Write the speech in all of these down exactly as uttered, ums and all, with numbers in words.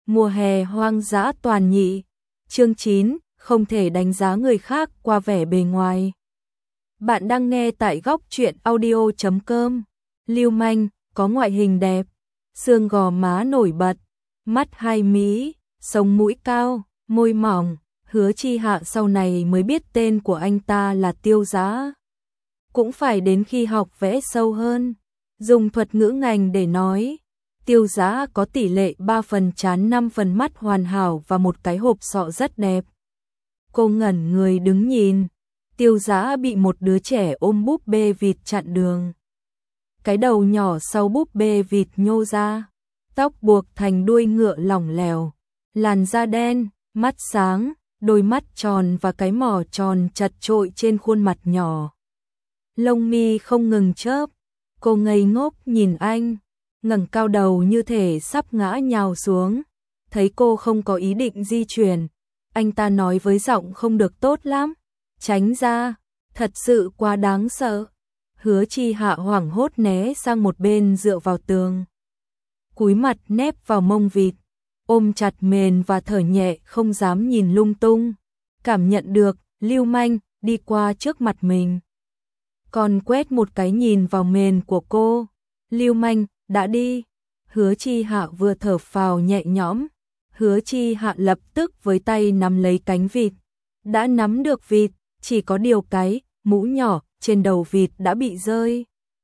Mùa hè hoang dã toàn nhị. Chương chín, không thể đánh giá người khác qua vẻ bề ngoài. Bạn đang nghe tại góc truyện audio chấm com. Lưu manh, có ngoại hình đẹp, xương gò má nổi bật, mắt hai mí, sống mũi cao, môi mỏng. Hứa Chi Hạ sau này mới biết tên của anh ta là Tiêu Giá. Cũng phải đến khi học vẽ sâu hơn, dùng thuật ngữ ngành để nói, Tiêu Giá có tỷ lệ ba phần trán năm phần mắt hoàn hảo và một cái hộp sọ rất đẹp. Cô ngẩn người đứng nhìn, Tiêu Giá bị một đứa trẻ ôm búp bê vịt chặn đường. Cái đầu nhỏ sau búp bê vịt nhô ra, tóc buộc thành đuôi ngựa lỏng lẻo, làn da đen, mắt sáng, đôi mắt tròn và cái mỏ tròn chật chội trên khuôn mặt nhỏ. Lông mi không ngừng chớp, cô ngây ngốc nhìn anh, ngẩng cao đầu như thể sắp ngã nhào xuống. Thấy cô không có ý định di chuyển, anh ta nói với giọng không được tốt lắm, tránh ra, thật sự quá đáng sợ. Hứa Chi Hạ hoảng hốt né sang một bên dựa vào tường, cúi mặt nép vào mông vịt, ôm chặt mền và thở nhẹ không dám nhìn lung tung. Cảm nhận được lưu manh đi qua trước mặt mình, còn quét một cái nhìn vào mền của cô. Lưu manh đã đi. Hứa Chi Hạ vừa thở phào nhẹ nhõm, Hứa Chi Hạ lập tức với tay nắm lấy cánh vịt. Đã nắm được vịt, chỉ có điều cái mũ nhỏ trên đầu vịt đã bị rơi.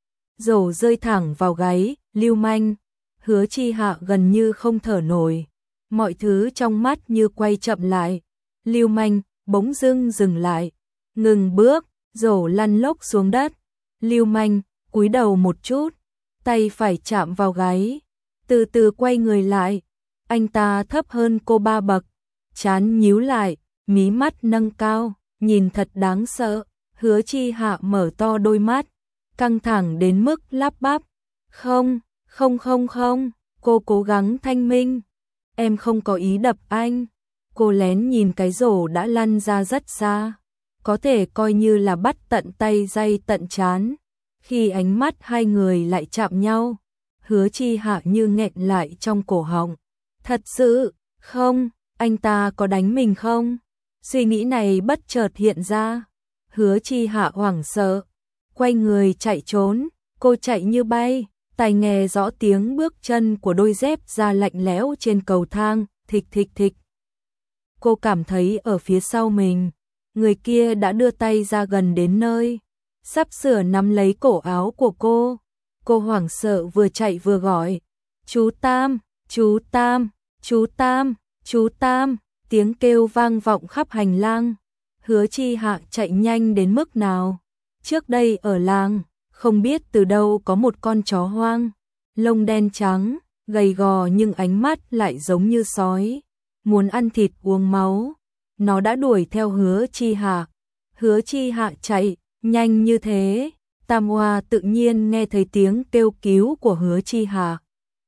Rổ rơi thẳng vào gáy lưu manh. Hứa Chi Hạ gần như không thở nổi, mọi thứ trong mắt như quay chậm lại. Lưu manh bỗng dưng dừng lại, ngừng bước, rổ lăn lóc xuống đất. Lưu manh cúi đầu một chút, tay phải chạm vào gáy, từ từ quay người lại. Anh ta thấp hơn cô ba bậc, trán nhíu lại, mí mắt nâng cao, nhìn thật đáng sợ. Hứa Chi Hạ mở to đôi mắt, căng thẳng đến mức lắp bắp. Không, không không không, cô cố gắng thanh minh. Em không có ý đập anh. Cô lén nhìn cái rổ đã lăn ra rất xa, có thể coi như là bắt tận tay day tận trán. Khi ánh mắt hai người lại chạm nhau, Hứa Chi Hạ như nghẹn lại trong cổ họng. Thật sự, không, anh ta có đánh mình không? Suy nghĩ này bất chợt hiện ra. Hứa Chi Hạ hoảng sợ, quay người chạy trốn. Cô chạy như bay, tai nghe rõ tiếng bước chân của đôi dép da lạnh lẽo trên cầu thang, thịch thịch thịch. Cô cảm thấy ở phía sau mình, người kia đã đưa tay ra gần đến nơi, sắp sửa nắm lấy cổ áo của cô. Cô hoảng sợ vừa chạy vừa gọi, chú Tam, chú Tam, chú Tam, chú Tam. Tiếng kêu vang vọng khắp hành lang. Hứa Chi Hạ chạy nhanh đến mức nào. Trước đây ở làng, không biết từ đâu có một con chó hoang, lông đen trắng, gầy gò nhưng ánh mắt lại giống như sói, muốn ăn thịt uống máu. Nó đã đuổi theo Hứa Chi Hạ. Hứa Chi Hạ chạy nhanh như thế, Tam Hoa tự nhiên nghe thấy tiếng kêu cứu của Hứa Chi Hạ.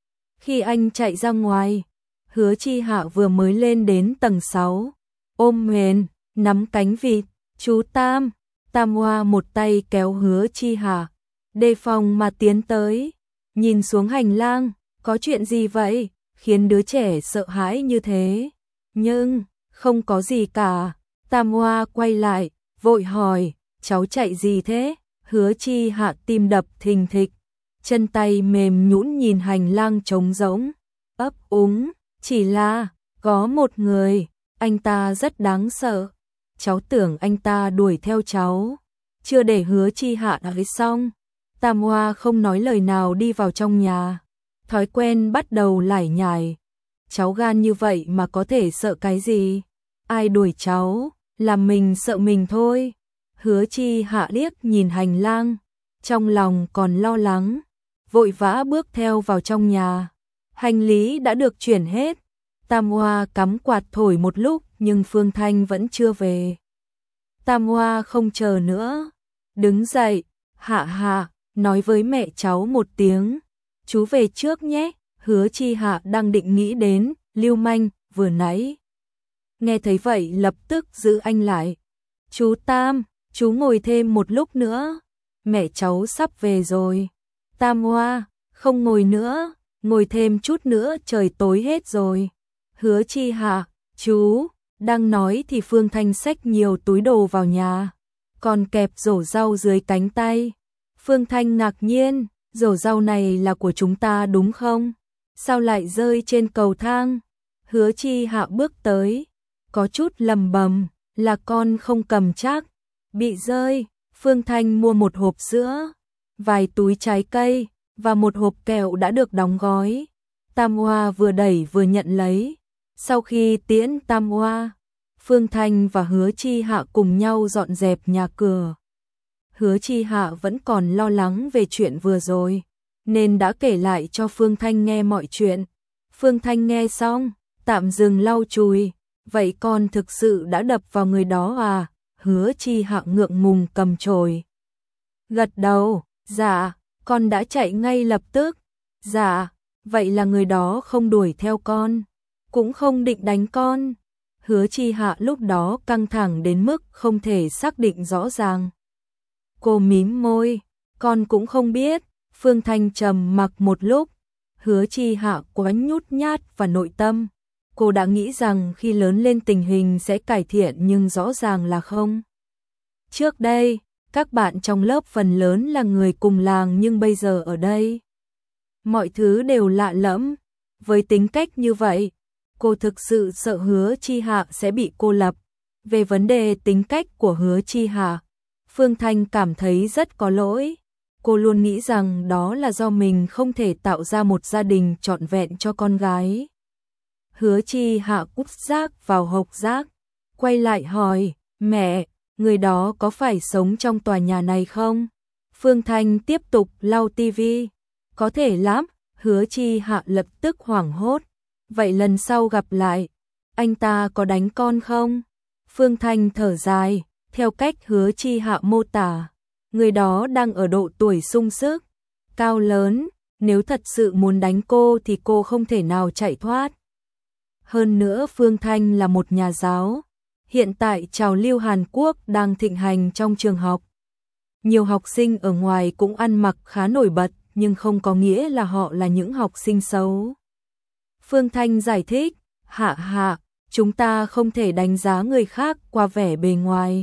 Khi anh chạy ra ngoài, Hứa Chi Hạ vừa mới lên đến tầng sáu, ôm mền, nắm cánh vịt. Chú Tam. Tam Hoa một tay kéo Hứa Chi Hạ, đề phòng mà tiến tới, nhìn xuống hành lang. Có chuyện gì vậy, khiến đứa trẻ sợ hãi như thế? Nhưng không có gì cả. Tam Hoa quay lại, vội hỏi, cháu chạy gì thế? Hứa Chi Hạ tim đập thình thịch, chân tay mềm nhũn nhìn hành lang trống rỗng, ấp úng, chỉ là có một người, anh ta rất đáng sợ. Cháu tưởng anh ta đuổi theo cháu. Chưa để Hứa Chi Hạ nói xong, Tam Hoa không nói lời nào đi vào trong nhà. Thói quen bắt đầu lải nhải. Cháu gan như vậy mà có thể sợ cái gì? Ai đuổi cháu, làm mình sợ mình thôi. Hứa Chi Hạ liếc nhìn hành lang, trong lòng còn lo lắng, vội vã bước theo vào trong nhà. Hành lý đã được chuyển hết. Tam Hoa cắm quạt thổi một lúc nhưng Phương Thanh vẫn chưa về. Tam Hoa không chờ nữa, đứng dậy, Hạ Hạ, nói với mẹ cháu một tiếng, chú về trước nhé. Hứa Chi Hạ đang định nghĩ đến lưu manh vừa nãy, nghe thấy vậy lập tức giữ anh lại. Chú Tam, chú ngồi thêm một lúc nữa, mẹ cháu sắp về rồi. Tam Hoa, không ngồi nữa, ngồi thêm chút nữa trời tối hết rồi. Hứa Chi Hạ, chú, đang nói thì Phương Thanh xách nhiều túi đồ vào nhà, còn kẹp rổ rau dưới cánh tay. Phương Thanh ngạc nhiên, rổ rau này là của chúng ta đúng không? Sao lại rơi trên cầu thang? Hứa Chi Hạ bước tới, có chút lầm bầm, là con không cầm chắc, bị rơi. Phương Thanh mua một hộp sữa, vài túi trái cây và một hộp kẹo đã được đóng gói. Tam Hoa vừa đẩy vừa nhận lấy. Sau khi tiễn Tam Hoa, Phương Thanh và Hứa Chi Hạ cùng nhau dọn dẹp nhà cửa. Hứa Chi Hạ vẫn còn lo lắng về chuyện vừa rồi, nên đã kể lại cho Phương Thanh nghe mọi chuyện. Phương Thanh nghe xong, tạm dừng lau chùi. Vậy con thực sự đã đập vào người đó à? Hứa Chi Hạ ngượng ngùng cầm chổi. Gật đầu, dạ, con đã chạy ngay lập tức. Dạ, vậy là người đó không đuổi theo con, cũng không định đánh con. Hứa Chi Hạ lúc đó căng thẳng đến mức không thể xác định rõ ràng. Cô mím môi, con cũng không biết. Phương Thanh trầm mặc một lúc. Hứa Chi Hạ quá nhút nhát và nội tâm. Cô đã nghĩ rằng khi lớn lên tình hình sẽ cải thiện nhưng rõ ràng là không. Trước đây, các bạn trong lớp phần lớn là người cùng làng nhưng bây giờ ở đây, mọi thứ đều lạ lẫm. Với tính cách như vậy, cô thực sự sợ Hứa Chi Hạ sẽ bị cô lập. Về vấn đề tính cách của Hứa Chi Hạ, Phương Thanh cảm thấy rất có lỗi. Cô luôn nghĩ rằng đó là do mình không thể tạo ra một gia đình trọn vẹn cho con gái. Hứa Chi Hạ cúp rác vào hộp rác, quay lại hỏi, mẹ, người đó có phải sống trong tòa nhà này không? Phương Thanh tiếp tục lau tivi, có thể lắm. Hứa Chi Hạ lập tức hoảng hốt, vậy lần sau gặp lại, anh ta có đánh con không? Phương Thanh thở dài, theo cách Hứa Chi Hạ mô tả, người đó đang ở độ tuổi sung sức, cao lớn, nếu thật sự muốn đánh cô thì cô không thể nào chạy thoát. Hơn nữa Phương Thanh là một nhà giáo, hiện tại trào lưu Hàn Quốc đang thịnh hành trong trường học. Nhiều học sinh ở ngoài cũng ăn mặc khá nổi bật, nhưng không có nghĩa là họ là những học sinh xấu. Phương Thanh giải thích, Hạ Hạ, chúng ta không thể đánh giá người khác qua vẻ bề ngoài.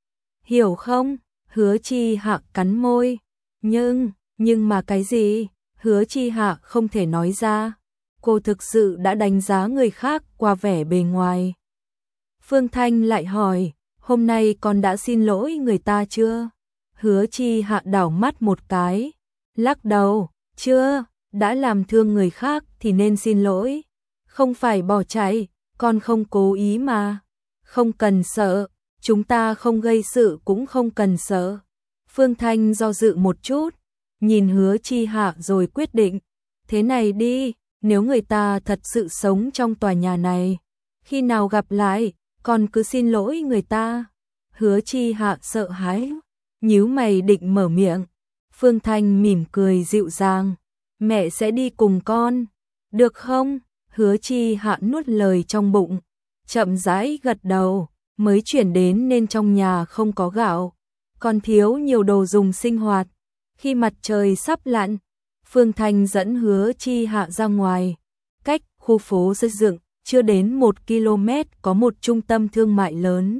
Hiểu không? Hứa Chi Hạ cắn môi. Nhưng, nhưng mà cái gì? Hứa Chi Hạ không thể nói ra. Cô thực sự đã đánh giá người khác qua vẻ bề ngoài. Phương Thanh lại hỏi, hôm nay con đã xin lỗi người ta chưa? Hứa Chi Hạ đảo mắt một cái, lắc đầu, chưa, đã làm thương người khác thì nên xin lỗi. Không phải bỏ chạy, con không cố ý mà. Không cần sợ, chúng ta không gây sự cũng không cần sợ. Phương Thanh do dự một chút, nhìn Hứa Chi Hạ rồi quyết định, thế này đi, nếu người ta thật sự sống trong tòa nhà này, khi nào gặp lại, con cứ xin lỗi người ta. Hứa Chi Hạ sợ hãi, nhíu mày định mở miệng. Phương Thanh mỉm cười dịu dàng, mẹ sẽ đi cùng con, được không? Hứa Chi Hạ nuốt lời trong bụng, chậm rãi gật đầu, mới chuyển đến nên trong nhà không có gạo, còn thiếu nhiều đồ dùng sinh hoạt. Khi mặt trời sắp lặn, Phương Thanh dẫn Hứa Chi Hạ ra ngoài, cách khu phố xây dựng chưa đến một ki lô mét có một trung tâm thương mại lớn.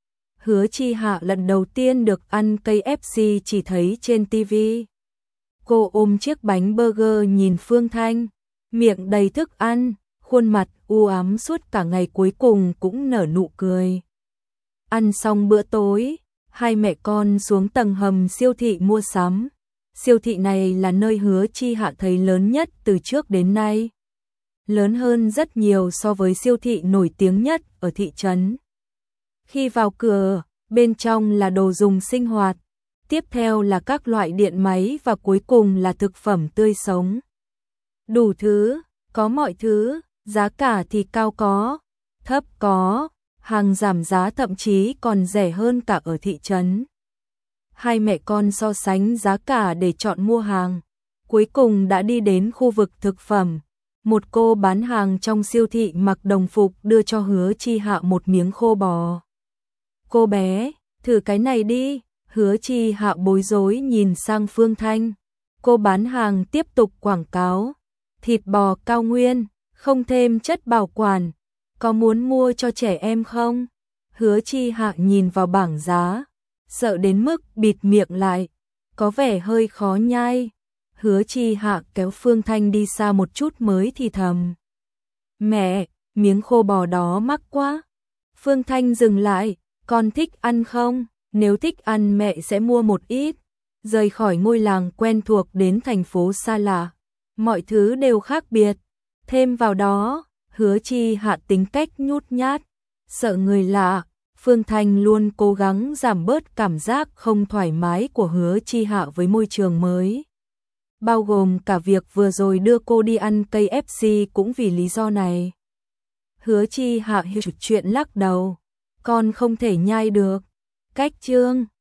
Hứa Chi Hạ lần đầu tiên được ăn ca ép xê chỉ thấy trên tivi. Cô ôm chiếc bánh burger nhìn Phương Thanh, miệng đầy thức ăn, khuôn mặt u ám suốt cả ngày cuối cùng cũng nở nụ cười. Ăn xong bữa tối, hai mẹ con xuống tầng hầm siêu thị mua sắm. Siêu thị này là nơi Hứa Chi Hạ thấy lớn nhất từ trước đến nay. Lớn hơn rất nhiều so với siêu thị nổi tiếng nhất ở thị trấn. Khi vào cửa, bên trong là đồ dùng sinh hoạt, tiếp theo là các loại điện máy và cuối cùng là thực phẩm tươi sống. Đủ thứ, có mọi thứ, giá cả thì cao có, thấp có, hàng giảm giá thậm chí còn rẻ hơn cả ở thị trấn. Hai mẹ con so sánh giá cả để chọn mua hàng, cuối cùng đã đi đến khu vực thực phẩm. Một cô bán hàng trong siêu thị mặc đồng phục đưa cho Hứa Chi Hạ một miếng khô bò. Cô bé, thử cái này đi. Hứa Chi Hạ bối rối nhìn sang Phương Thanh. Cô bán hàng tiếp tục quảng cáo. Thịt bò cao nguyên, Không thêm chất bảo quản, có muốn mua cho trẻ em không? Hứa Chi Hạ nhìn vào bảng giá, sợ đến mức bịt miệng lại, có vẻ hơi khó nhai. Hứa Chi Hạ kéo Phương Thanh đi xa một chút mới thì thầm. Mẹ, miếng khô bò đó mắc quá. Phương Thanh dừng lại, con thích ăn không? Nếu thích ăn mẹ sẽ mua một ít. Rời khỏi ngôi làng quen thuộc đến thành phố xa lạ, mọi thứ đều khác biệt. Thêm vào đó, Hứa Chi Hạ tính cách nhút nhát, sợ người lạ. Phương Thanh luôn cố gắng giảm bớt cảm giác không thoải mái của Hứa Chi Hạ với môi trường mới. Bao gồm cả việc vừa rồi đưa cô đi ăn cây ép xê cũng vì lý do này. Hứa Chi Hạ hiểu chuyện lắc đầu. Con không thể nhai được. Cách chương